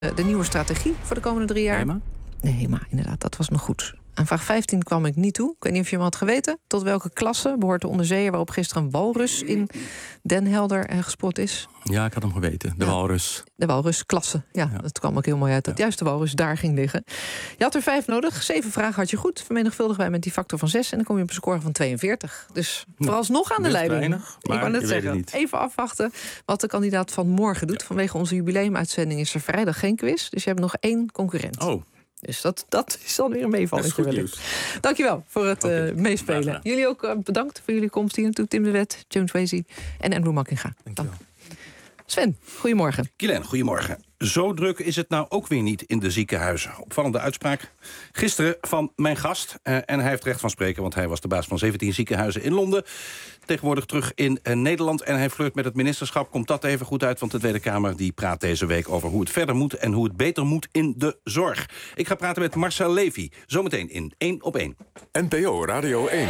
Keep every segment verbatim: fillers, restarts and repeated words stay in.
De nieuwe strategie voor de komende drie jaar. HEMA? De HEMA, inderdaad, dat was nog goed. Aan vraag vijftien kwam ik niet toe. Ik weet niet of je hem had geweten. Tot welke klasse behoort de onderzeeër waarop gisteren een walrus in Den Helder eh, gespot is? Ja, ik had hem geweten. De ja. walrus. De walrusklasse. Ja, ja, dat kwam ook heel mooi uit dat ja. juist de walrus daar ging liggen. Je had er vijf nodig. Zeven vragen had je goed. Vermenigvuldigen wij met die factor van zes. En dan kom je op een score van tweeënveertig. Dus vooralsnog aan de leiding. Weinig, maar ik wou net je zeggen. weet het niet. Even afwachten wat de kandidaat van morgen doet. Ja. Vanwege onze jubileumuitzending is er vrijdag geen quiz. Dus je hebt nog één concurrent. Oh. Dus dat, dat is dan weer een meevalletje wellicht. Dankjewel voor het okay. uh, meespelen. Jullie ook uh, bedankt voor jullie komst hier naartoe. Tim de Wet, James Wasey en Andrew Makkinga. Dankjewel. Sven, goedemorgen. Kielijn, goedemorgen. Zo druk is het nou ook weer niet in de ziekenhuizen. Opvallende uitspraak gisteren van mijn gast. Uh, en hij heeft recht van spreken, want hij was de baas van zeventien ziekenhuizen in Londen. Tegenwoordig terug in uh, Nederland. En hij flirt met het ministerschap. Komt dat even goed uit, want de Tweede Kamer die praat deze week over hoe het verder moet en hoe het beter moet in de zorg. Ik ga praten met Marcel Levy. Zometeen in één op één. N P O Radio één.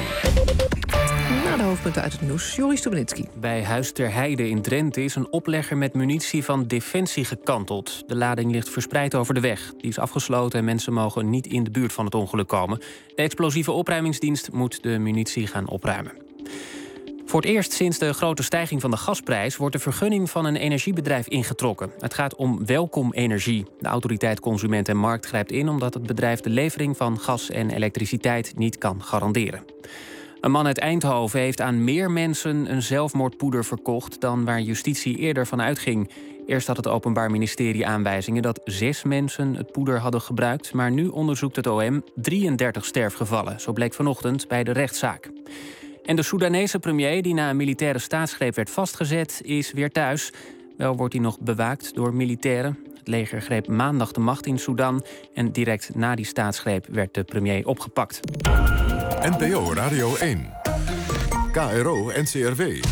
Na de hoofdpunten uit het nieuws, Joris Stubenitski. Bij Huis ter Heide in Drenthe is een oplegger met munitie van Defensie gekanteld. De lading ligt verspreid over de weg. Die is afgesloten en mensen mogen niet in de buurt van het ongeluk komen. De explosieve opruimingsdienst moet de munitie gaan opruimen. Voor het eerst sinds de grote stijging van de gasprijs wordt de vergunning van een energiebedrijf ingetrokken. Het gaat om Welkom Energie. De autoriteit Consument en Markt grijpt in omdat het bedrijf de levering van gas en elektriciteit niet kan garanderen. Een man uit Eindhoven heeft aan meer mensen een zelfmoordpoeder verkocht dan waar justitie eerder van uitging. Eerst had het Openbaar Ministerie aanwijzingen dat zes mensen het poeder hadden gebruikt, maar nu onderzoekt het O M drieëndertig sterfgevallen. Zo bleek vanochtend bij de rechtszaak. En de Soedanese premier, die na een militaire staatsgreep werd vastgezet, is weer thuis. Wel wordt hij nog bewaakt door militairen. Het leger greep maandag de macht in Sudan en direct na die staatsgreep werd de premier opgepakt. N P O Radio één. K R O N C R W.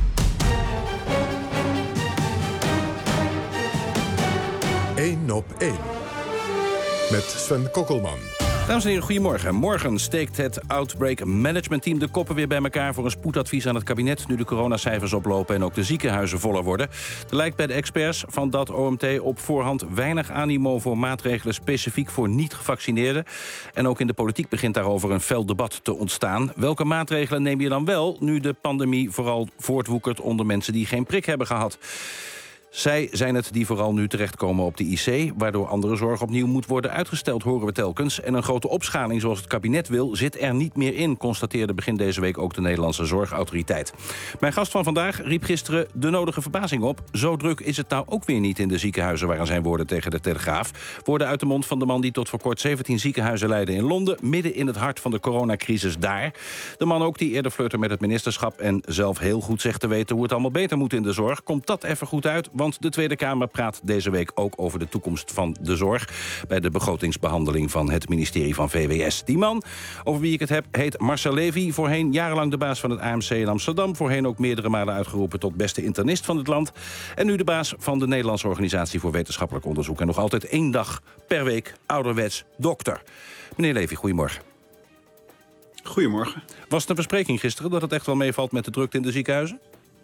één op één. Met Sven Kokkelman. Dames en heren, goedemorgen. Morgen steekt het Outbreak Management Team de koppen weer bij elkaar voor een spoedadvies aan het kabinet, nu de coronacijfers oplopen en ook de ziekenhuizen voller worden. Er lijkt bij de experts van dat O M T op voorhand weinig animo voor maatregelen specifiek voor niet-gevaccineerden. En ook in de politiek begint daarover een fel debat te ontstaan. Welke maatregelen neem je dan wel, nu de pandemie vooral voortwoekert onder mensen die geen prik hebben gehad? Zij zijn het die vooral nu terechtkomen op de I C, waardoor andere zorg opnieuw moet worden uitgesteld, horen we telkens. En een grote opschaling zoals het kabinet wil, zit er niet meer in, constateerde begin deze week ook de Nederlandse Zorgautoriteit. Mijn gast van vandaag riep gisteren de nodige verbazing op. Zo druk is het nou ook weer niet in de ziekenhuizen, waren zijn woorden tegen de Telegraaf. Woorden uit de mond van de man die tot voor kort zeventien ziekenhuizen leidde in Londen, midden in het hart van de coronacrisis daar. De man ook die eerder flirte met het ministerschap en zelf heel goed zegt te weten hoe het allemaal beter moet in de zorg. Komt dat even goed uit? Want de Tweede Kamer praat deze week ook over de toekomst van de zorg bij de begrotingsbehandeling van het ministerie van V W S. Die man, over wie ik het heb, heet Marcel Levy. Voorheen jarenlang de baas van het A M C in Amsterdam. Voorheen ook meerdere malen uitgeroepen tot beste internist van het land. En nu de baas van de Nederlandse Organisatie voor Wetenschappelijk Onderzoek. En nog altijd één dag per week ouderwets dokter. Meneer Levy, goedemorgen. Goedemorgen. Was het een verspreking gisteren dat het echt wel meevalt met de drukte in de ziekenhuizen?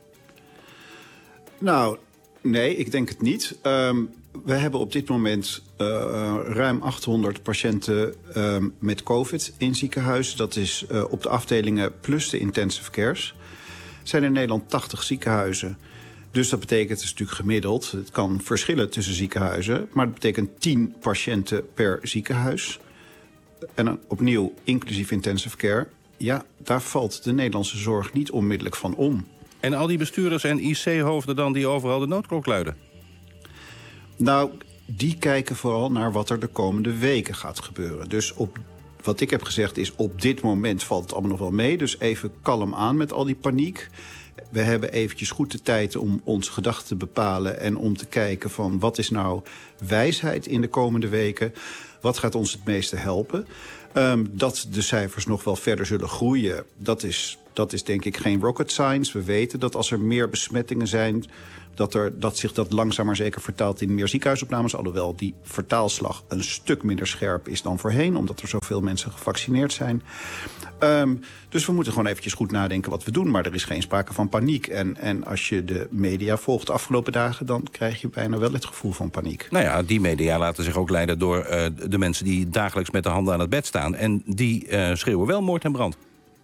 Nou, nee, ik denk het niet. Um, we hebben op dit moment uh, ruim achthonderd patiënten uh, met COVID in ziekenhuizen. Dat is uh, op de afdelingen plus de intensive cares. Er zijn in Nederland tachtig ziekenhuizen. Dus dat betekent, het is natuurlijk gemiddeld, het kan verschillen tussen ziekenhuizen, maar dat betekent tien patiënten per ziekenhuis. En dan opnieuw inclusief intensive care. Ja, daar valt de Nederlandse zorg niet onmiddellijk van om. En al die bestuurders en I C-hoofden dan die overal de noodklok luiden? Nou, die kijken vooral naar wat er de komende weken gaat gebeuren. Dus op, wat ik heb gezegd is, op dit moment valt het allemaal nog wel mee. Dus even kalm aan met al die paniek. We hebben eventjes goed de tijd om onze gedachten te bepalen en om te kijken van wat is nou wijsheid in de komende weken. Wat gaat ons het meeste helpen? Um, dat de cijfers nog wel verder zullen groeien, dat is, dat is denk ik geen rocket science. We weten dat als er meer besmettingen zijn, dat, er, dat zich dat langzaam maar zeker vertaalt in meer ziekenhuisopnames. Alhoewel die vertaalslag een stuk minder scherp is dan voorheen, omdat er zoveel mensen gevaccineerd zijn. Um, dus we moeten gewoon eventjes goed nadenken wat we doen. Maar er is geen sprake van paniek. En, en als je de media volgt de afgelopen dagen, dan krijg je bijna wel het gevoel van paniek. Nou ja, die media laten zich ook leiden door uh, de mensen die dagelijks met de handen aan het bed staan. En die uh, schreeuwen wel moord en brand.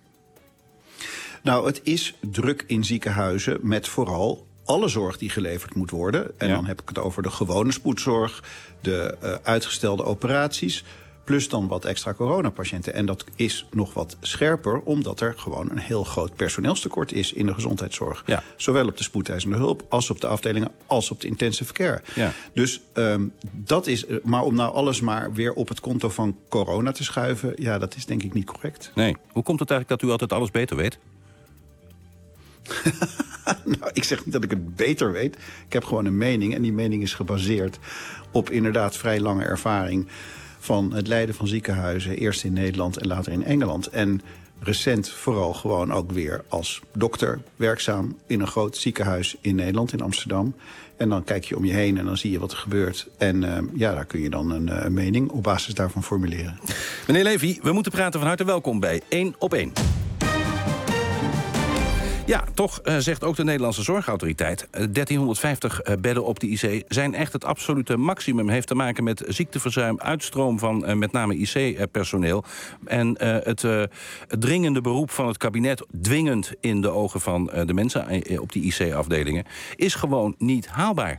Nou, het is druk in ziekenhuizen met vooral alle zorg die geleverd moet worden. En ja. dan heb ik het over de gewone spoedzorg, de uh, uitgestelde operaties, plus dan wat extra coronapatiënten. En dat is nog wat scherper, omdat er gewoon een heel groot personeelstekort is in de gezondheidszorg. Ja. Zowel op de spoedeisende hulp, als op de afdelingen, als op de intensive care. Ja. Dus um, dat is, maar om nou alles maar weer op het konto van corona te schuiven, ja, dat is denk ik niet correct. Nee. Hoe komt het eigenlijk dat u altijd alles beter weet? Nou, ik zeg niet dat ik het beter weet. Ik heb gewoon een mening. En die mening is gebaseerd op inderdaad vrij lange ervaring van het leiden van ziekenhuizen. Eerst in Nederland en later in Engeland. En recent vooral gewoon ook weer als dokter werkzaam in een groot ziekenhuis in Nederland, in Amsterdam. En dan kijk je om je heen en dan zie je wat er gebeurt. En uh, ja, daar kun je dan een uh, mening op basis daarvan formuleren. Meneer Levy, we moeten praten. Van harte welkom bij één op één. Ja, toch uh, zegt ook de Nederlandse Zorgautoriteit, Uh, dertienhonderdvijftig uh, bedden op de I C zijn echt het absolute maximum. Heeft te maken met ziekteverzuim, uitstroom van uh, met name I C-personeel. En uh, het, uh, het dringende beroep van het kabinet, dwingend in de ogen van uh, de mensen uh, op die I C-afdelingen, is gewoon niet haalbaar.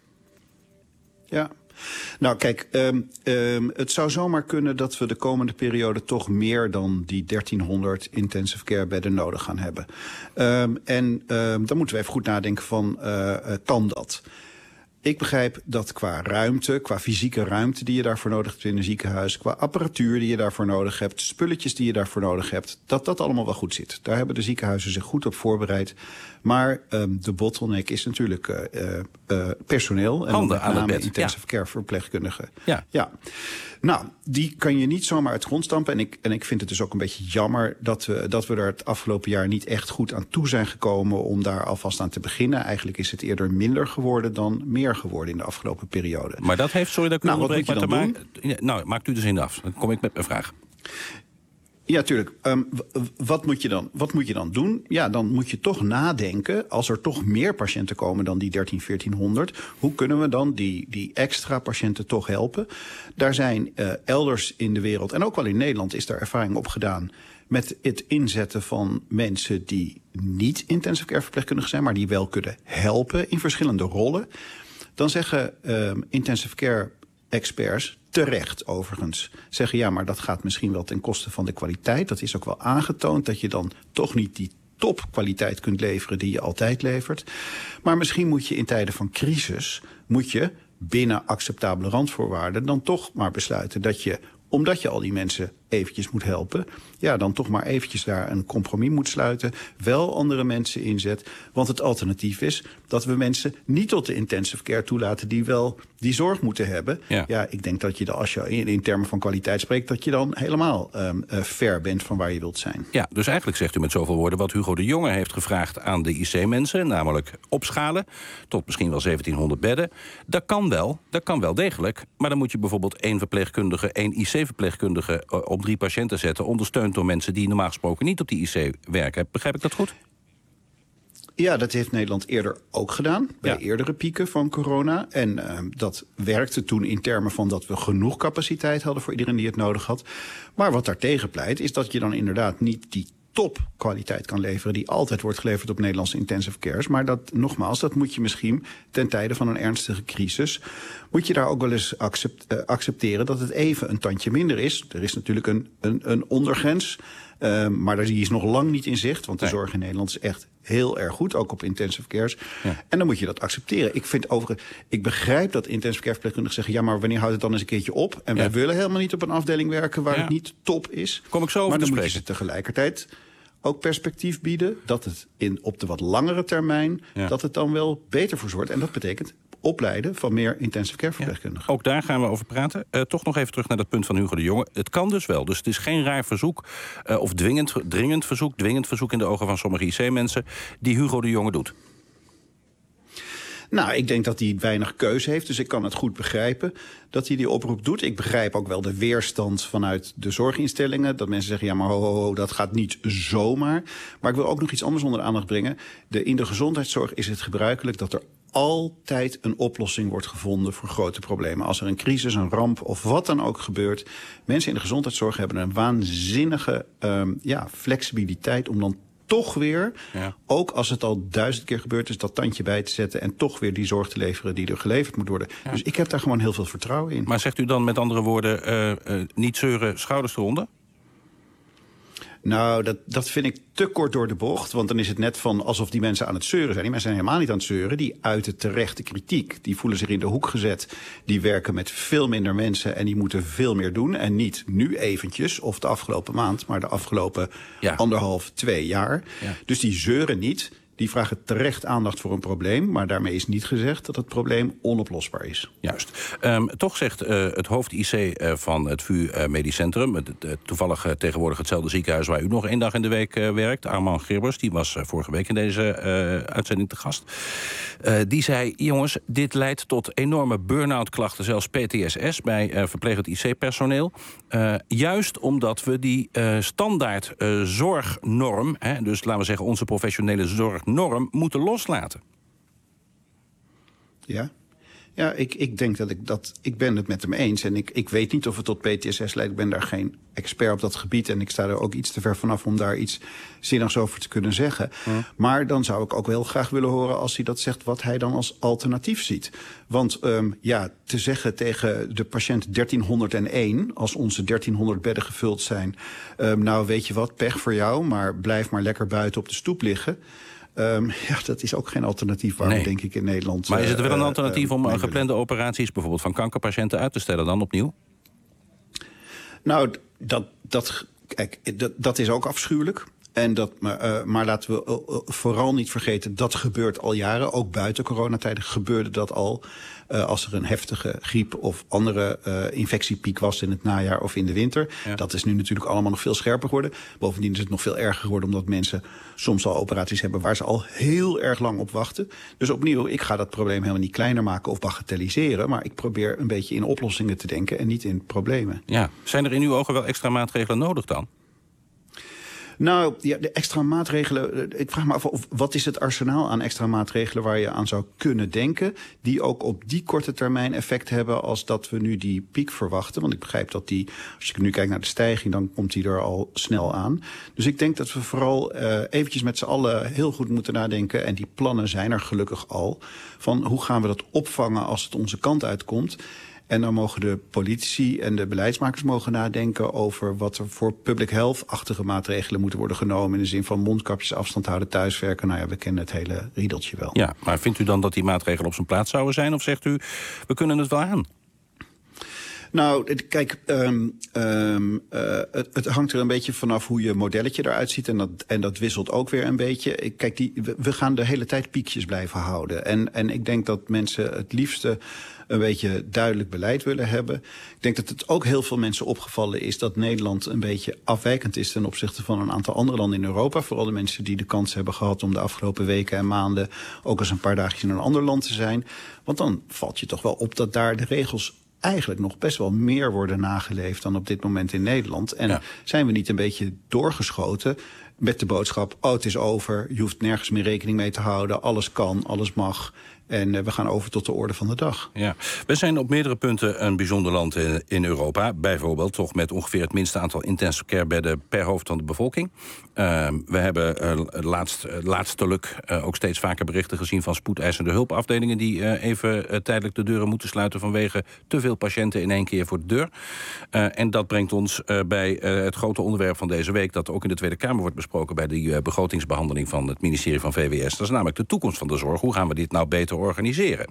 Ja. Nou kijk, um, um, het zou zomaar kunnen dat we de komende periode toch meer dan die dertienhonderd intensive care bedden nodig gaan hebben. Um, en um, dan moeten we even goed nadenken van, uh, uh, kan dat? Ik begrijp dat qua ruimte, qua fysieke ruimte die je daarvoor nodig hebt in een ziekenhuis, qua apparatuur die je daarvoor nodig hebt, spulletjes die je daarvoor nodig hebt, dat dat allemaal wel goed zit. Daar hebben de ziekenhuizen zich goed op voorbereid. Maar um, de bottleneck is natuurlijk uh, uh, personeel. En handen aan het bed. Intensive care verpleegkundigen. Ja. ja. Nou, die kan je niet zomaar uit de grond stampen. En ik, en ik vind het dus ook een beetje jammer dat we, dat we er het afgelopen jaar niet echt goed aan toe zijn gekomen om daar alvast aan te beginnen. Eigenlijk is het eerder minder geworden dan meer geworden in de afgelopen periode. Maar dat heeft, sorry dat ik u nou, onderbreek, wat moet je dan te maken. Nou, maakt u de zin af. Dan kom ik met mijn vraag. Ja, tuurlijk. Um, wat, moet je dan, wat moet je dan doen? Ja, dan moet je toch nadenken, als er toch meer patiënten komen dan die dertien, veertienhonderd... hoe kunnen we dan die, die extra patiënten toch helpen? Daar zijn uh, elders in de wereld, en ook wel in Nederland, is daar ervaring op gedaan met het inzetten van mensen die niet intensive care verpleegkundigen zijn, maar die wel kunnen helpen in verschillende rollen. Dan zeggen uh, intensive care experts, terecht overigens, zeggen ja, maar dat gaat misschien wel ten koste van de kwaliteit. Dat is ook wel aangetoond dat je dan toch niet die topkwaliteit kunt leveren die je altijd levert. Maar misschien moet je in tijden van crisis, moet je binnen acceptabele randvoorwaarden dan toch maar besluiten dat je, omdat je al die mensen eventjes moet helpen, ja, dan toch maar eventjes daar een compromis moet sluiten, wel andere mensen inzet. Want het alternatief is dat we mensen niet tot de intensive care toelaten die wel die zorg moeten hebben. Ja, ja ik denk dat je dan, als je in, in termen van kwaliteit spreekt, dat je dan helemaal um, uh, ver bent van waar je wilt zijn. Ja, dus eigenlijk zegt u met zoveel woorden wat Hugo de Jonge heeft gevraagd aan de I C-mensen, namelijk opschalen tot misschien wel zeventienhonderd bedden. Dat kan wel, dat kan wel degelijk, maar dan moet je bijvoorbeeld één verpleegkundige, één I C-verpleegkundige op drie patiënten zetten, ondersteund door mensen die normaal gesproken niet op die I C werken. Begrijp ik dat goed? Ja, dat heeft Nederland eerder ook gedaan, bij ja. eerdere pieken van corona. En uh, dat werkte toen in termen van dat we genoeg capaciteit hadden voor iedereen die het nodig had. Maar wat daartegen pleit, is dat je dan inderdaad niet die topkwaliteit kan leveren die altijd wordt geleverd op Nederlandse intensive cares. Maar dat, nogmaals, dat moet je misschien ten tijde van een ernstige crisis, moet je daar ook wel eens accept, uh, accepteren dat het even een tandje minder is. Er is natuurlijk een, een, een ondergrens, uh, maar die is nog lang niet in zicht, want de nee. zorg in Nederland is echt heel erg goed, ook op intensive cares. Ja. En dan moet je dat accepteren. Ik vind overigens, ik begrijp dat intensive care verpleegkundigen zeggen, ja, maar wanneer houdt het dan eens een keertje op? En ja. wij willen helemaal niet op een afdeling werken waar ja. het niet top is. Kom ik zo over maar dan te moet spreken. je ze tegelijkertijd ook perspectief bieden, dat het in, op de wat langere termijn, ja. dat het dan wel beter voor zorgt. En dat betekent opleiden van meer intensive care verpleegkundigen. Ja, ook daar gaan we over praten. Uh, toch nog even terug naar dat punt van Hugo de Jonge. Het kan dus wel. Dus het is geen raar verzoek uh, of dwingend, dringend verzoek... dwingend verzoek in de ogen van sommige I C-mensen... die Hugo de Jonge doet. Nou, ik denk dat hij weinig keuze heeft, dus ik kan het goed begrijpen dat hij die oproep doet. Ik begrijp ook wel de weerstand vanuit de zorginstellingen. Dat mensen zeggen, ja, maar ho, ho, ho, dat gaat niet zomaar. Maar ik wil ook nog iets anders onder de aandacht brengen. De, in de gezondheidszorg is het gebruikelijk dat er altijd een oplossing wordt gevonden voor grote problemen. Als er een crisis, een ramp of wat dan ook gebeurt. Mensen in de gezondheidszorg hebben een waanzinnige um, ja, flexibiliteit om dan toch weer, ja. ook als het al duizend keer gebeurd is, dat tandje bij te zetten en toch weer die zorg te leveren die er geleverd moet worden. Ja. Dus ik heb daar gewoon heel veel vertrouwen in. Maar zegt u dan met andere woorden, uh, uh, niet zeuren, schouders eronder? Nou, dat, dat vind ik te kort door de bocht. Want dan is het net van alsof die mensen aan het zeuren zijn. Die mensen zijn helemaal niet aan het zeuren. Die uiten terechte kritiek. Die voelen zich in de hoek gezet. Die werken met veel minder mensen en die moeten veel meer doen. En niet nu eventjes of de afgelopen maand, maar de afgelopen ja. anderhalf, twee jaar. Ja. Dus die zeuren niet. Die vragen terecht aandacht voor een probleem. Maar daarmee is niet gezegd dat het probleem onoplosbaar is. Juist. Um, toch zegt uh, het hoofd-I C uh, van het V U uh, Medisch Centrum... Uh, uh, toevallig uh, tegenwoordig hetzelfde ziekenhuis waar u nog één dag in de week uh, werkt... Armand Gerbers, die was uh, vorige week in deze uh, uitzending te gast. Uh, die zei, jongens, dit leidt tot enorme burn-out klachten... zelfs P T S S bij uh, verplegend I C-personeel. Uh, juist omdat we die uh, standaard uh, zorgnorm... Hè, dus laten we zeggen onze professionele zorg... norm moeten loslaten. Ja, ja ik, ik denk dat ik dat... Ik ben het met hem eens. En ik, ik weet niet of het tot P T S S leidt. Ik ben daar geen expert op dat gebied. En ik sta er ook iets te ver vanaf om daar iets zinnigs over te kunnen zeggen. Hm. Maar dan zou ik ook wel graag willen horen als hij dat zegt... wat hij dan als alternatief ziet. Want um, ja, te zeggen tegen de patiënt dertienhonderdéén... als onze dertienhonderd bedden gevuld zijn... Um, nou, weet je wat, pech voor jou... maar blijf maar lekker buiten op de stoep liggen... Um, ja, dat is ook geen alternatief waar nee. we denk ik in Nederland... Maar is het wel een alternatief uh, uh, om geplande willen. operaties... bijvoorbeeld van kankerpatiënten uit te stellen dan opnieuw? Nou, dat, dat, kijk, dat, dat is ook afschuwelijk. En dat, uh, maar laten we uh, vooral niet vergeten, dat gebeurt al jaren. Ook buiten coronatijden gebeurde dat al. Uh, als er een heftige griep of andere uh, infectiepiek was in het najaar of in de winter. Ja. Dat is nu natuurlijk allemaal nog veel scherper geworden. Bovendien is het nog veel erger geworden omdat mensen soms al operaties hebben waar ze al heel erg lang op wachten. Dus opnieuw, ik ga dat probleem helemaal niet kleiner maken of bagatelliseren. Maar ik probeer een beetje in oplossingen te denken en niet in problemen. Ja. Zijn er in uw ogen wel extra maatregelen nodig dan? Nou, ja, de extra maatregelen... Ik vraag me af, of, wat is het arsenaal aan extra maatregelen... waar je aan zou kunnen denken... die ook op die korte termijn effect hebben... als dat we nu die piek verwachten. Want ik begrijp dat die... Als je nu kijkt naar de stijging... dan komt die er al snel aan. Dus ik denk dat we vooral uh, eventjes met z'n allen... heel goed moeten nadenken... en die plannen zijn er gelukkig al... van hoe gaan we dat opvangen als het onze kant uitkomt... En dan mogen de politici en de beleidsmakers mogen nadenken over wat er voor public health-achtige maatregelen moeten worden genomen. In de zin van mondkapjes, afstand houden, thuiswerken. Nou ja, we kennen het hele riedeltje wel. Ja, maar vindt u dan dat die maatregelen op zijn plaats zouden zijn? Of zegt u, we kunnen het wel aan? Nou, kijk, um, um, uh, het, het hangt er een beetje vanaf hoe je modelletje eruit ziet. En dat, en dat wisselt ook weer een beetje. Kijk, die, we gaan de hele tijd piekjes blijven houden. En, en ik denk dat mensen het liefste een beetje duidelijk beleid willen hebben. Ik denk dat het ook heel veel mensen opgevallen is dat Nederland een beetje afwijkend is ten opzichte van een aantal andere landen in Europa. Vooral de mensen die de kans hebben gehad om de afgelopen weken en maanden ook eens een paar dagjes in een ander land te zijn. Want dan valt je toch wel op dat daar de regels eigenlijk nog best wel meer worden nageleefd dan op dit moment in Nederland. En ja. zijn we niet een beetje doorgeschoten met de boodschap, oh, het is over, je hoeft nergens meer rekening mee te houden, alles kan, alles mag. En uh, we gaan over tot de orde van de dag. Ja. We zijn op meerdere punten een bijzonder land in, in Europa. Bijvoorbeeld toch met ongeveer het minste aantal intensive care bedden per hoofd van de bevolking. Uh, we hebben uh, laatst, uh, laatstelijk uh, ook steeds vaker berichten gezien van spoedeisende hulpafdelingen die uh, even uh, tijdelijk de deuren moeten sluiten vanwege te veel patiënten in één keer voor de deur. Uh, en dat brengt ons uh, bij uh, het grote onderwerp van deze week dat ook in de Tweede Kamer wordt besproken. besproken bij de uh, begrotingsbehandeling van het ministerie van V W S. Dat is namelijk de toekomst van de zorg. Hoe gaan we dit nou beter organiseren?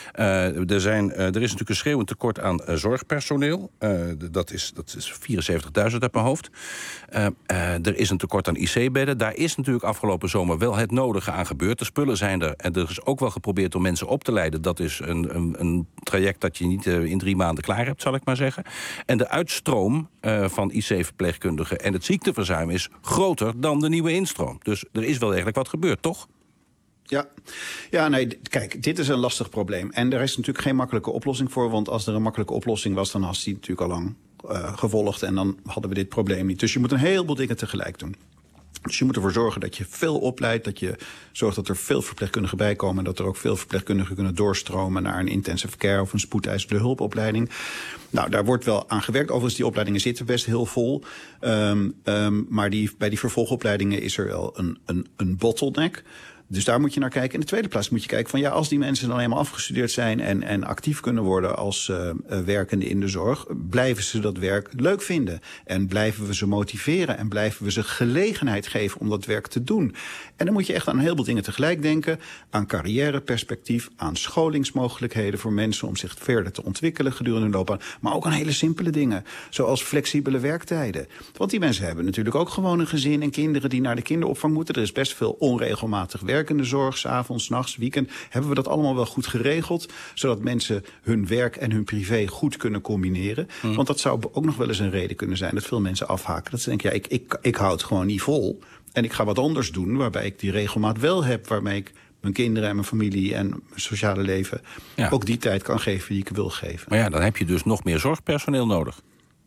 Uh, er, zijn, uh, er is natuurlijk een schreeuwend tekort aan uh, zorgpersoneel. Uh, dat is, dat is vierenzeventigduizend uit mijn hoofd. Uh, uh, er is een tekort aan I C-bedden. Daar is natuurlijk afgelopen zomer wel het nodige aan gebeurd. De spullen zijn er. En er is ook wel geprobeerd om mensen op te leiden. Dat is een, een, een traject dat je niet uh, in drie maanden klaar hebt, zal ik maar zeggen. En de uitstroom uh, van I C-verpleegkundigen en het ziekteverzuim is groter dan de nieuwe instroom. Dus er is wel eigenlijk wat gebeurd, toch? Ja. ja, nee, kijk, dit is een lastig probleem. En er is natuurlijk geen makkelijke oplossing voor. Want als er een makkelijke oplossing was, dan was die natuurlijk al lang uh, gevolgd. En dan hadden we dit probleem niet. Dus je moet een heleboel dingen tegelijk doen. Dus je moet ervoor zorgen dat je veel opleidt. Dat je zorgt dat er veel verpleegkundigen bij komen. En dat er ook veel verpleegkundigen kunnen doorstromen naar een intensive care of een spoedeisende hulpopleiding. Nou, daar wordt wel aan gewerkt. Overigens, die opleidingen zitten best heel vol. Um, um, maar die, bij die vervolgopleidingen is er wel een, een, een bottleneck. Dus daar moet je naar kijken. In de tweede plaats moet je kijken van ja, als die mensen dan eenmaal afgestudeerd zijn en, en actief kunnen worden als uh, werkende in de zorg, blijven ze dat werk leuk vinden. En blijven we ze motiveren en blijven we ze gelegenheid geven om dat werk te doen. En dan moet je echt aan een heleboel dingen tegelijk denken. Aan carrièreperspectief, aan scholingsmogelijkheden voor mensen om zich verder te ontwikkelen gedurende hun loopbaan. Maar ook aan hele simpele dingen, zoals flexibele werktijden. Want die mensen hebben natuurlijk ook gewoon een gezin en kinderen die naar de kinderopvang moeten. Er is best veel onregelmatig werk in de zorg, 's avonds, 's nachts, weekend. Hebben we dat allemaal wel goed geregeld, zodat mensen hun werk en hun privé goed kunnen combineren? Mm. Want dat zou ook nog wel eens een reden kunnen zijn dat veel mensen afhaken. Dat ze denken, ja, ik, ik, ik hou het gewoon niet vol en ik ga wat anders doen, waarbij ik die regelmaat wel heb, waarmee ik mijn kinderen en mijn familie en mijn sociale leven ja. ook die tijd kan geven die ik wil geven. Maar ja, dan heb je dus nog meer zorgpersoneel nodig.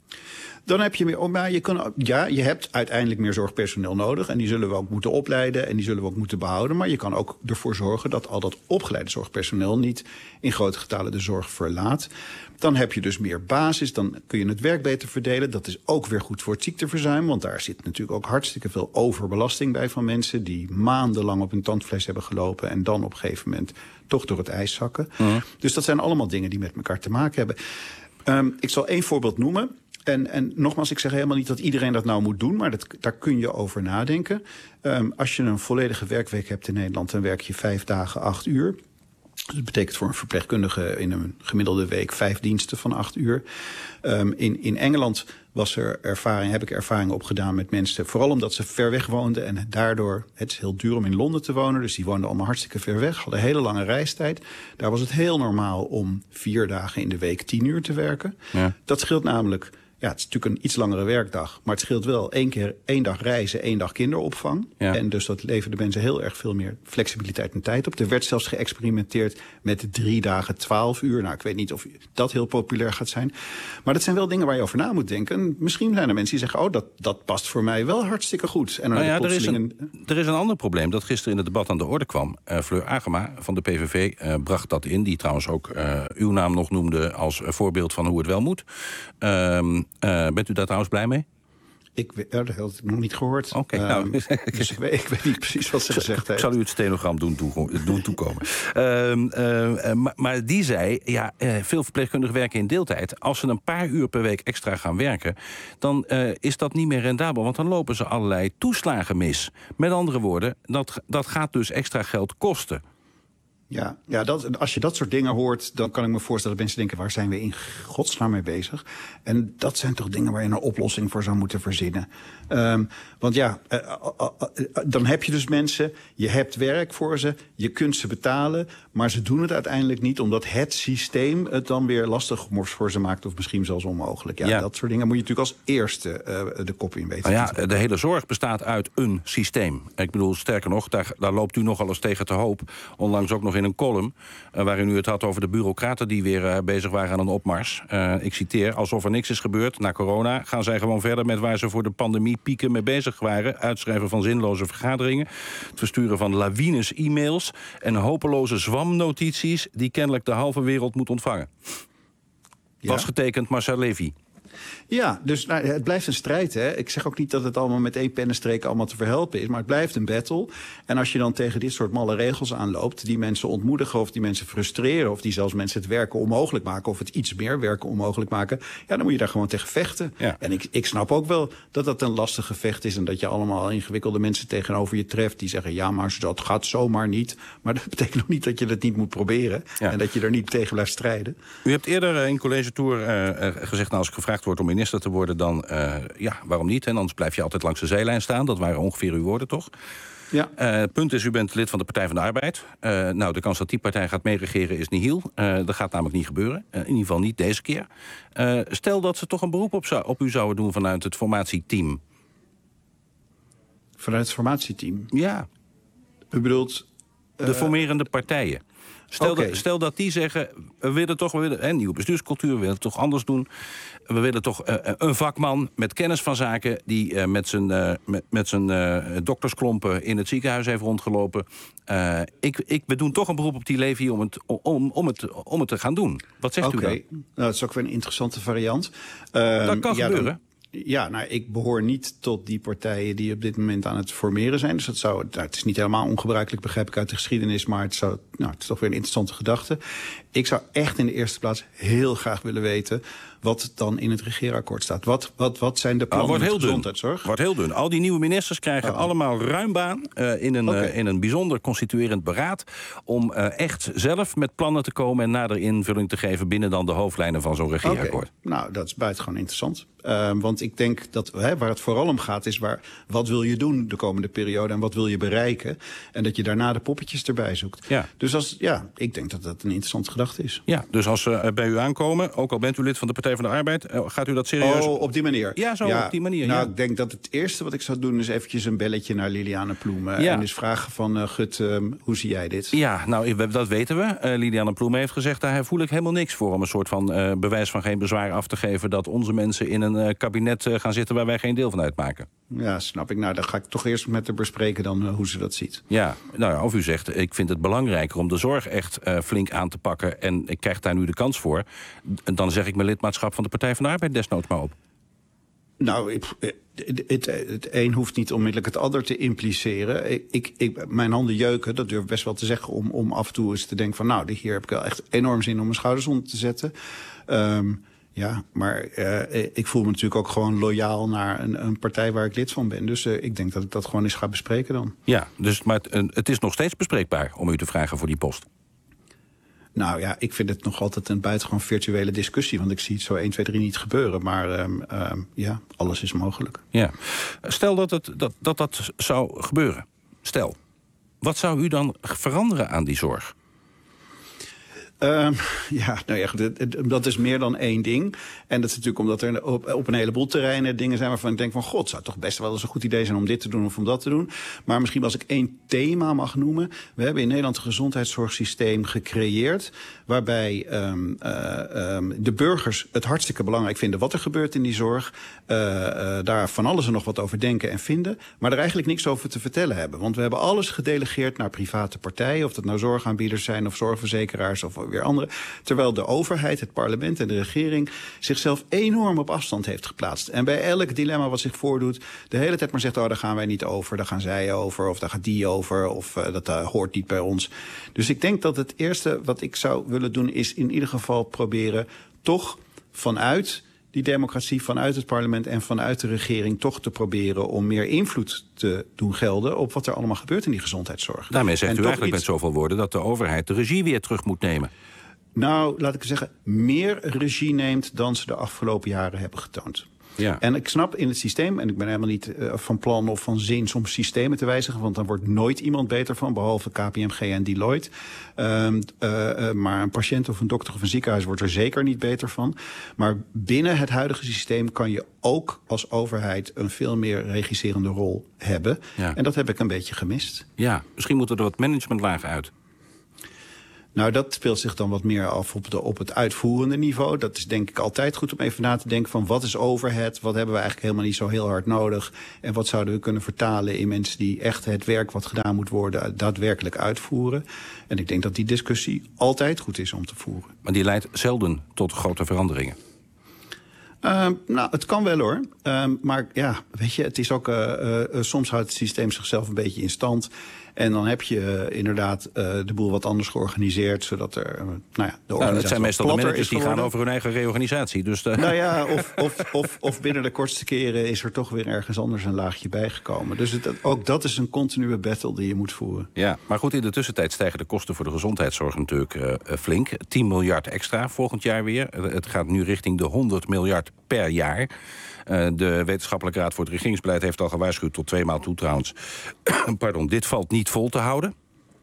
Dan heb je meer, maar je kan, ja, je hebt uiteindelijk meer zorgpersoneel nodig. En die zullen we ook moeten opleiden en die zullen we ook moeten behouden. Maar je kan ook ervoor zorgen dat al dat opgeleide zorgpersoneel niet in grote getalen de zorg verlaat. Dan heb je dus meer basis, dan kun je het werk beter verdelen. Dat is ook weer goed voor het ziekteverzuim. Want daar zit natuurlijk ook hartstikke veel overbelasting bij van mensen die maandenlang op hun tandvlees hebben gelopen en dan op een gegeven moment toch door het ijs zakken. Uh-huh. Dus dat zijn allemaal dingen die met elkaar te maken hebben. Um, ik zal één voorbeeld noemen. En, en nogmaals, ik zeg helemaal niet dat iedereen dat nou moet doen, maar dat, daar kun je over nadenken. Um, als je een volledige werkweek hebt in Nederland, dan werk je vijf dagen, acht uur. Dat betekent voor een verpleegkundige in een gemiddelde week vijf diensten van acht uur. Um, in, in Engeland was er ervaring, heb ik ervaring opgedaan met mensen, vooral omdat ze ver weg woonden en daardoor, het is heel duur om in Londen te wonen, dus die woonden allemaal hartstikke ver weg, hadden een hele lange reistijd. Daar was het heel normaal om vier dagen in de week tien uur te werken. Ja. Dat scheelt namelijk. Ja, het is natuurlijk een iets langere werkdag. Maar het scheelt wel één keer één dag reizen, één dag kinderopvang. Ja. En dus dat leverde mensen heel erg veel meer flexibiliteit en tijd op. Er werd zelfs geëxperimenteerd met drie dagen twaalf uur. Nou, ik weet niet of dat heel populair gaat zijn. Maar dat zijn wel dingen waar je over na moet denken. En misschien zijn er mensen die zeggen, oh, dat, dat past voor mij wel hartstikke goed. En dan nou ja, er, is een, er is een ander probleem dat gisteren in het debat aan de orde kwam. Uh, Fleur Agema van de P V V uh, bracht dat in. Die trouwens ook uh, uw naam nog noemde als uh, voorbeeld van hoe het wel moet. Um, Uh, bent u daar trouwens blij mee? Ik, ja, dat had ik nog niet gehoord. Oké, okay, um, nou. Dus ik weet, ik weet niet precies wat ze gezegd heeft. Ik zal u het stenogram doen, toe, doen toekomen. uh, uh, maar, maar die zei, ja, uh, veel verpleegkundigen werken in deeltijd. Als ze een paar uur per week extra gaan werken, dan uh, is dat niet meer rendabel. Want dan lopen ze allerlei toeslagen mis. Met andere woorden, dat, dat gaat dus extra geld kosten. Ja, ja dat, als je dat soort dingen hoort, dan kan ik me voorstellen dat mensen denken, waar zijn we in godsnaam mee bezig? En dat zijn toch dingen waar je een oplossing voor zou moeten verzinnen. Um, want ja, uh, uh, uh, uh, dan heb je dus mensen, je hebt werk voor ze, je kunt ze betalen, maar ze doen het uiteindelijk niet omdat het systeem het dan weer lastig voor ze maakt of misschien zelfs onmogelijk. Ja, ja. Dat soort dingen moet je natuurlijk als eerste uh, de kop in weten. Nou ja, de hele zorg bestaat uit een systeem. Ik bedoel, sterker nog, daar, daar loopt u nogal eens tegen te hoop. Onlangs ook nog in een column, uh, waarin u het had over de bureaucraten die weer uh, bezig waren aan een opmars. Uh, ik citeer, alsof er niks is gebeurd na corona, gaan zij gewoon verder met waar ze voor de pandemie pieken mee bezig waren. Uitschrijven van zinloze vergaderingen, het versturen van lawines e-mails en hopeloze zwamnotities die kennelijk de halve wereld moet ontvangen. Ja. Was getekend Marcel Levy. Ja, dus nou, het blijft een strijd. Hè. Ik zeg ook niet dat het allemaal met één pennenstreek allemaal te verhelpen is. Maar het blijft een battle. En als je dan tegen dit soort malle regels aanloopt, die mensen ontmoedigen of die mensen frustreren, of die zelfs mensen het werken onmogelijk maken, of het iets meer werken onmogelijk maken, ja, dan moet je daar gewoon tegen vechten. Ja. En ik, ik snap ook wel dat dat een lastig gevecht is en dat je allemaal ingewikkelde mensen tegenover je treft die zeggen, ja, maar dat gaat zomaar niet. Maar dat betekent nog niet dat je dat niet moet proberen. Ja. En dat je er niet tegen blijft strijden. U hebt eerder in College Tour uh, gezegd, nou, als ik gevraagd word om minister te worden, dan uh, ja, waarom niet? En anders blijf je altijd langs de zijlijn staan. Dat waren ongeveer uw woorden, toch? Ja. Uh, het punt is, u bent lid van de Partij van de Arbeid. Uh, nou, de kans dat die partij gaat meeregeren is nihil. Uh, dat gaat namelijk niet gebeuren. Uh, in ieder geval niet deze keer. Uh, stel dat ze toch een beroep op, zou, op u zouden doen vanuit het formatieteam. Vanuit het formatieteam? Ja. U bedoelt de uh, formerende partijen. Stel, okay. dat, stel dat die zeggen, we willen toch we willen, een nieuwe bestuurscultuur, we willen het toch anders doen. We willen toch uh, een vakman met kennis van zaken die uh, met zijn, uh, met, met zijn uh, doktersklompen in het ziekenhuis heeft rondgelopen. Uh, ik, ik, we doen toch een beroep op die Levy om het, om, om het, om het te gaan doen. Wat zegt okay. u dan? Nou, dat is ook weer een interessante variant. Uh, dat kan ja, gebeuren. Dan, Ja, nou, ik behoor niet tot die partijen die op dit moment aan het formeren zijn. Dus dat zou, nou, het is niet helemaal ongebruikelijk, begrijp ik uit de geschiedenis, maar het, zou, nou, het is toch weer een interessante gedachte. Ik zou echt in de eerste plaats heel graag willen weten wat dan in het regeerakkoord staat. Wat, wat, wat zijn de plannen met gezondheidszorg? Wordt heel dun. Al die nieuwe ministers krijgen oh. allemaal ruim baan uh, in, een, okay. uh, in een bijzonder constituerend beraad om uh, echt zelf met plannen te komen en nader invulling te geven binnen dan de hoofdlijnen van zo'n regeerakkoord. Okay. Nou, dat is buitengewoon interessant. Uh, want ik denk dat hè, waar het vooral om gaat is waar, wat wil je doen de komende periode en wat wil je bereiken. En dat je daarna de poppetjes erbij zoekt. Ja. Dus als, ja, ik denk dat dat een interessante gedachte is. Ja, dus als ze uh, bij u aankomen, ook al bent u lid van de Partij van de Arbeid, uh, gaat u dat serieus? Oh, op die manier? Ja, zo ja, op die manier. Nou, ja. ik denk dat het eerste wat ik zou doen is eventjes een belletje naar Liliane Ploemen. Ja. En dus vragen van, uh, Gut, uh, hoe zie jij dit? Ja, nou, dat weten we. Uh, Liliane Ploemen heeft gezegd, daar voel ik helemaal niks voor om een soort van uh, bewijs van geen bezwaar af te geven dat onze mensen in een uh, kabinet uh, gaan zitten waar wij geen deel van uitmaken. Ja, snap ik. Nou, dan ga ik toch eerst met haar bespreken dan uh, hoe ze dat ziet. Ja, nou ja, of u zegt, ik vind het belangrijker om de zorg echt uh, flink aan te pakken en ik krijg daar nu de kans voor. Dan zeg ik mijn lidmaatschap van de Partij van de Arbeid desnoods maar op. Nou, het, het, het een hoeft niet onmiddellijk het ander te impliceren. Ik, ik, ik, mijn handen jeuken, dat durf ik best wel te zeggen, om, om af en toe eens te denken van, nou, hier heb ik wel echt enorm zin om mijn schouders onder te zetten. Um, Ja, maar uh, ik voel me natuurlijk ook gewoon loyaal naar een, een partij waar ik lid van ben. Dus uh, ik denk dat ik dat gewoon eens ga bespreken dan. Ja, dus, maar het, het is nog steeds bespreekbaar om u te vragen voor die post. Nou ja, ik vind het nog altijd een buitengewoon virtuele discussie. Want ik zie het zo één, twee, drie niet gebeuren. Maar um, um, ja, alles is mogelijk. Ja. Stel dat, het, dat, dat dat zou gebeuren. Stel, wat zou u dan veranderen aan die zorg? Uh, ja, nou ja, goed, dat is meer dan één ding. En dat is natuurlijk omdat er op, op een heleboel terreinen dingen zijn waarvan ik denk van, god, het zou toch best wel eens een goed idee zijn om dit te doen of om dat te doen. Maar misschien als ik één thema mag noemen. We hebben in Nederland een gezondheidszorgsysteem gecreëerd waarbij um, uh, um, de burgers het hartstikke belangrijk vinden wat er gebeurt in die zorg. Uh, uh, daar van alles en nog wat over denken en vinden. Maar er eigenlijk niks over te vertellen hebben. Want we hebben alles gedelegeerd naar private partijen. Of dat nou zorgaanbieders zijn of zorgverzekeraars of weer andere. Terwijl de overheid, het parlement en de regering zichzelf enorm op afstand heeft geplaatst. En bij elk dilemma wat zich voordoet, de hele tijd maar zegt, oh, daar gaan wij niet over, daar gaan zij over, of daar gaat die over, of uh, dat uh, hoort niet bij ons. Dus ik denk dat het eerste wat ik zou willen doen is in ieder geval proberen toch vanuit die democratie, vanuit het parlement en vanuit de regering toch te proberen om meer invloed te doen gelden op wat er allemaal gebeurt in die gezondheidszorg. Daarmee zegt en u eigenlijk iets... met zoveel woorden dat de overheid de regie weer terug moet nemen. Nou, laat ik zeggen, meer regie neemt dan ze de afgelopen jaren hebben getoond. Ja. En ik snap in het systeem, en ik ben helemaal niet uh, van plan of van zin om systemen te wijzigen, want dan wordt nooit iemand beter van, behalve K P M G en Deloitte. Uh, uh, uh, maar een patiënt of een dokter of een ziekenhuis wordt er zeker niet beter van. Maar binnen het huidige systeem kan je ook als overheid een veel meer regisserende rol hebben. Ja. En dat heb ik een beetje gemist. Ja, misschien moeten er wat managementlagen uit. Nou, dat speelt zich dan wat meer af op, de, op het uitvoerende niveau. Dat is denk ik altijd goed om even na te denken van wat is overhead? Wat hebben we eigenlijk helemaal niet zo heel hard nodig? En wat zouden we kunnen vertalen in mensen die echt het werk wat gedaan moet worden daadwerkelijk uitvoeren? En ik denk dat die discussie altijd goed is om te voeren. Maar die leidt zelden tot grote veranderingen. Uh, nou, het kan wel hoor. Uh, maar ja, weet je, het is ook... Uh, uh, soms houdt het systeem zichzelf een beetje in stand. En dan heb je uh, inderdaad uh, de boel wat anders georganiseerd, zodat er, uh, nou ja, de nou, het zijn meestal de managers die geworden. gaan over hun eigen reorganisatie. Dus de... Nou ja, of, of, of, of binnen de kortste keren is er toch weer ergens anders een laagje bijgekomen. Dus het, ook dat is een continue battle die je moet voeren. Ja, maar goed, in de tussentijd stijgen de kosten voor de gezondheidszorg natuurlijk uh, flink. tien miljard extra volgend jaar weer. Het gaat nu richting de honderd miljard per jaar. Uh, de Wetenschappelijke Raad voor het Regeringsbeleid heeft al gewaarschuwd, tot twee maal toe trouwens. Pardon, dit valt niet vol te houden.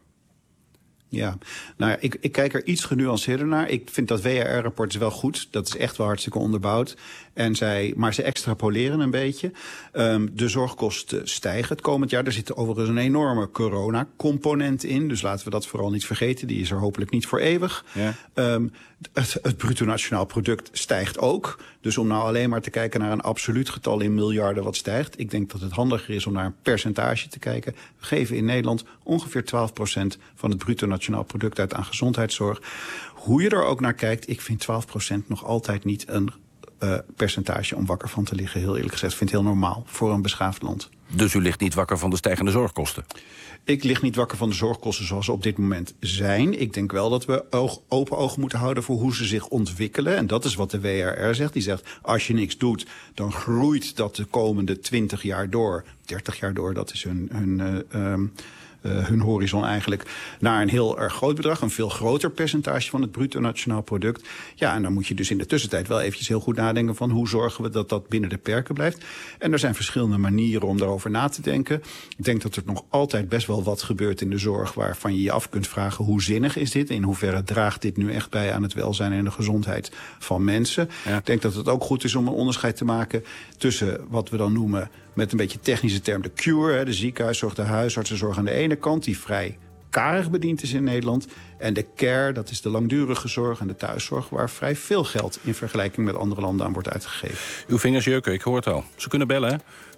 Ja, nou ja, ik, ik kijk er iets genuanceerder naar. Ik vind dat W R R-rapport wel goed. Dat is echt wel hartstikke onderbouwd. En zij, maar ze extrapoleren een beetje. Um, de zorgkosten stijgen het komend jaar. Er zit overigens een enorme corona-component in. Dus laten we dat vooral niet vergeten. Die is er hopelijk niet voor eeuwig. Ja. Um, het, het bruto nationaal product stijgt ook. Dus om nou alleen maar te kijken naar een absoluut getal in miljarden wat stijgt. Ik denk dat het handiger is om naar een percentage te kijken. We geven in Nederland ongeveer twaalf procent van het bruto nationaal product uit aan gezondheidszorg. Hoe je er ook naar kijkt, ik vind twaalf procent nog altijd niet een uh, percentage om wakker van te liggen. Heel eerlijk gezegd, ik vind het heel normaal voor een beschaafd land. Dus u ligt niet wakker van de stijgende zorgkosten? Ik lig niet wakker van de zorgkosten zoals ze op dit moment zijn. Ik denk wel dat we oog, open oog moeten houden voor hoe ze zich ontwikkelen. En dat is wat de W R R zegt. Die zegt, als je niks doet, dan groeit dat de komende twintig jaar door. dertig jaar door, dat is hun... hun uh, um, Uh, hun horizon eigenlijk naar een heel erg groot bedrag. Een veel groter percentage van het bruto nationaal product. Ja, en dan moet je dus in de tussentijd wel eventjes heel goed nadenken van hoe zorgen we dat dat binnen de perken blijft. En er zijn verschillende manieren om daarover na te denken. Ik denk dat er nog altijd best wel wat gebeurt in de zorg waarvan je je af kunt vragen hoe zinnig is dit? In hoeverre draagt dit nu echt bij aan het welzijn en de gezondheid van mensen? Ja. Ik denk dat het ook goed is om een onderscheid te maken tussen wat we dan noemen met een beetje technische term de cure, de ziekenhuiszorg, de huisartsenzorg aan de ene kant, die vrij karig bediend is in Nederland. En de care, dat is de langdurige zorg en de thuiszorg, waar vrij veel geld in vergelijking met andere landen aan wordt uitgegeven. Uw vingers jeuken, ik hoor het al. Ze kunnen bellen, hè?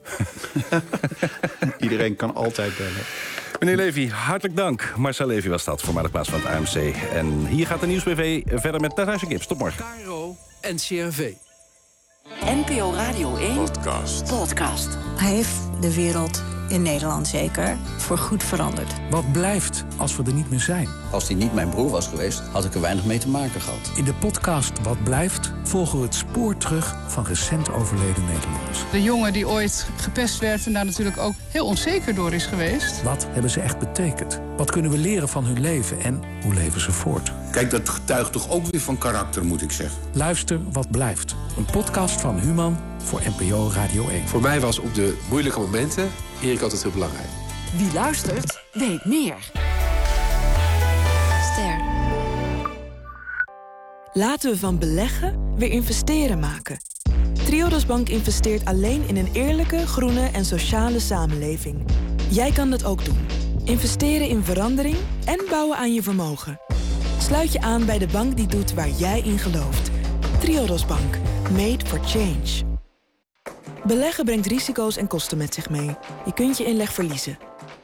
Iedereen kan altijd bellen. Meneer Levy, hartelijk dank. Marcel Levy was dat, voormalig baas van het A M C. En hier gaat de Nieuws B V verder met Natasja Gibbs. Tot morgen. K R O en C R V. N P O Radio één Podcast. Podcast. Hij heeft de wereld, in Nederland zeker, voor goed veranderd. Wat blijft als we er niet meer zijn? Als hij niet mijn broer was geweest, had ik er weinig mee te maken gehad. In de podcast Wat blijft volgen we het spoor terug van recent overleden Nederlanders. De jongen die ooit gepest werd en daar natuurlijk ook heel onzeker door is geweest. Wat hebben ze echt betekend? Wat kunnen we leren van hun leven en hoe leven ze voort? Kijk, dat getuigt toch ook weer van karakter, moet ik zeggen. Luister Wat blijft. Een podcast van Human voor N P O Radio één. Voor mij was op de moeilijke momenten Erik altijd heel belangrijk. Wie luistert, weet meer. Ster. Laten we van beleggen weer investeren maken. Triodos Bank investeert alleen in een eerlijke, groene en sociale samenleving. Jij kan dat ook doen. Investeren in verandering en bouwen aan je vermogen. Sluit je aan bij de bank die doet waar jij in gelooft. Triodos Bank. Made for change. Beleggen brengt risico's en kosten met zich mee. Je kunt je inleg verliezen.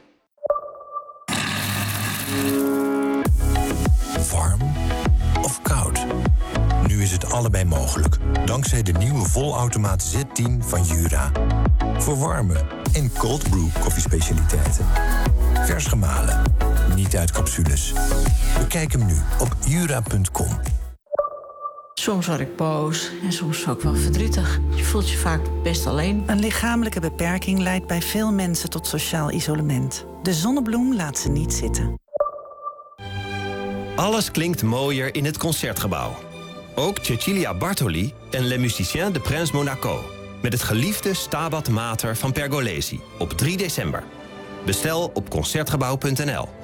Warm of koud? Nu is het allebei mogelijk. Dankzij de nieuwe volautomaat Z tien van Jura. Voor warme en cold brew koffiespecialiteiten. Vers gemalen. Niet uit capsules. Bekijk hem nu op jura punt com. Soms word ik boos en soms ook wel verdrietig. Je voelt je vaak best alleen. Een lichamelijke beperking leidt bij veel mensen tot sociaal isolement. De Zonnebloem laat ze niet zitten. Alles klinkt mooier in het Concertgebouw. Ook Cecilia Bartoli en Les Musiciens de Prince Monaco. Met het geliefde Stabat Mater van Pergolesi op drie december. Bestel op concertgebouw punt n l.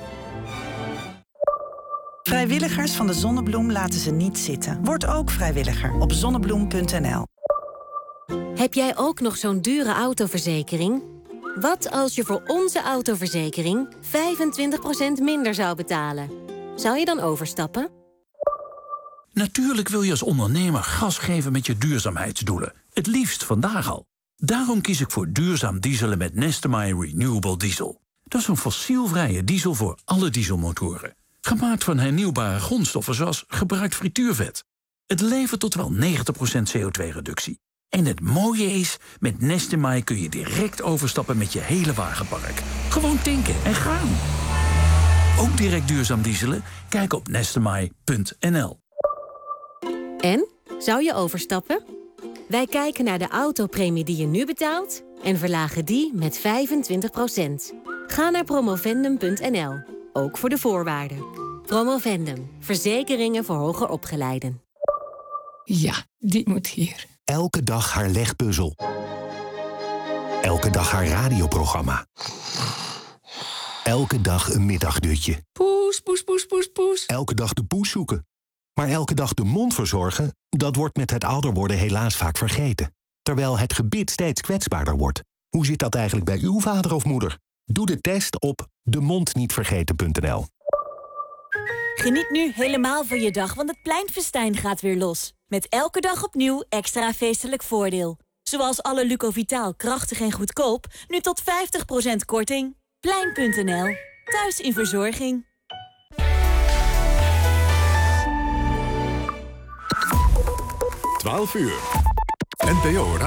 Vrijwilligers van de Zonnebloem laten ze niet zitten. Word ook vrijwilliger op zonnebloem punt n l. Heb jij ook nog zo'n dure autoverzekering? Wat als je voor onze autoverzekering vijfentwintig procent minder zou betalen? Zou je dan overstappen? Natuurlijk wil je als ondernemer gas geven met je duurzaamheidsdoelen. Het liefst vandaag al. Daarom kies ik voor duurzaam dieselen met Nestemai Renewable Diesel. Dat is een fossielvrije diesel voor alle dieselmotoren. Gemaakt van hernieuwbare grondstoffen zoals gebruikt frituurvet. Het levert tot wel negentig procent C O twee reductie. En het mooie is, met Nestemai kun je direct overstappen met je hele wagenpark. Gewoon tanken en gaan. Ook direct duurzaam dieselen? Kijk op nestemai punt n l. En? Zou je overstappen? Wij kijken naar de autopremie die je nu betaalt en verlagen die met vijfentwintig procent. Ga naar promovendum punt n l, ook voor de voorwaarden. Promovendum, verzekeringen voor hoger opgeleiden. Ja, die moet hier. Elke dag haar legpuzzel. Elke dag haar radioprogramma. Elke dag een middagdutje. Poes, poes, poes, poes, poes. Elke dag de poes zoeken. Maar elke dag de mond verzorgen, dat wordt met het ouder worden helaas vaak vergeten. Terwijl het gebit steeds kwetsbaarder wordt. Hoe zit dat eigenlijk bij uw vader of moeder? Doe de test op de mond niet vergeten punt n l. Geniet nu helemaal van je dag, want het pleinfestijn gaat weer los. Met elke dag opnieuw extra feestelijk voordeel. Zoals alle Lucovitaal krachtig en goedkoop, nu tot vijftig procent korting. Plein punt n l. Thuis in verzorging. twaalf uur. N P O